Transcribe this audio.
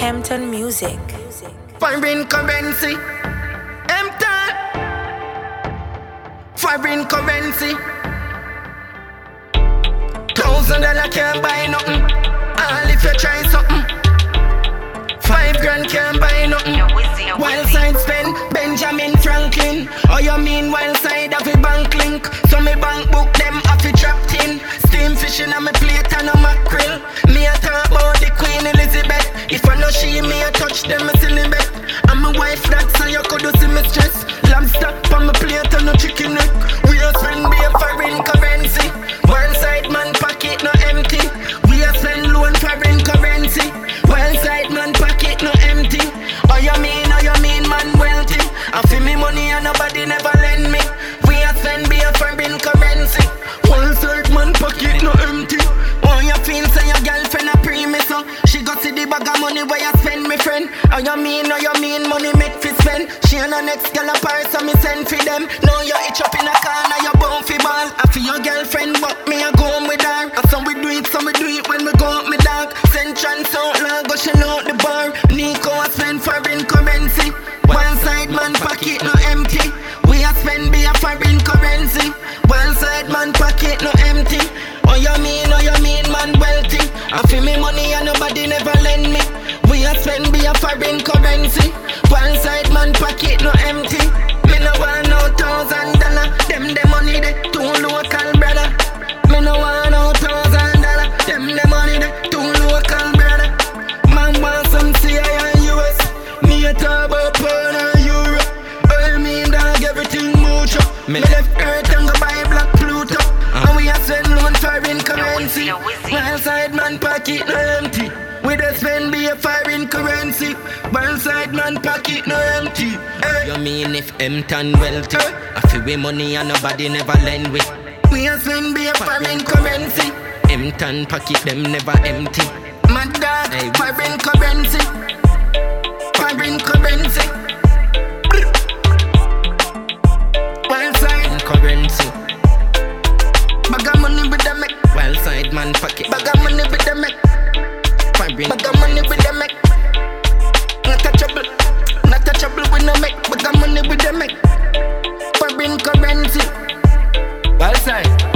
Hampton Music. Foreign currency. Hampton. Foreign currency. $1,000 can't buy nothing. All if you try something. $5,000 can't buy nothing. Wild side spend Benjamin Franklin. Or you mean wild side of a bank link? So me bank book them off it trapped in. Steam fishing on me plate and a mackerel. Me a talk about the Queen Elizabeth. If I know she, me a touch them a silly bet. I'm a wife that so you could do see me stress. Lobster on my plate and no chicken neck. We a spend be a foreign currency. One side man pocket no empty. We a spend loan foreign currency. One side man pocket no empty. Oh you mean man wealthy? I feel me money and nobody never lend me. We a spend be a foreign currency. One side man pocket no empty. Oh you feel say your girlfriend a pre-me so she go see the bag of money where you spend me friend. Oh you mean money make fi spend. She and her next girl a par so me send for them. Now you itch up in a corner you bound fi ball. I feel your girlfriend but me a go home with her. And so we do it when we go out me dog. Send chance out long go she out the bar. Nico a spend foreign currency. One side man pocket no empty. We a spend be a foreign currency. One side man pocket no empty. Oh you mean man wealthy? I feel me money and nobody never lend me. We a spend be a foreign currency. One side man pocket no empty. Me no want no $1,000. Them money they too local brother. Me no want no $1,000. Them money they too local brother. Man want some CIA and US. Me a talk about pound and Europe. All me dog everything mucho. Me left Earth and go buy black Pluto. And we a spend loan foreign currency. One side man pocket no empty. We dey spend be a foreign currency. One side man pocket no empty. Hey. You mean if Hampton wealthy? I feel we money and nobody never lend with. We a spend be a foreign currency. Hampton pocket them never empty. My dog, hey. Foreign currency. Foreign currency. One side currency. Bag of money with the make. Wild side man pocket. Bag of money with the make. Foreign. Bag of money with the make. Not touchable with no make. Bag of money with the make. Foreign currency. Wild side.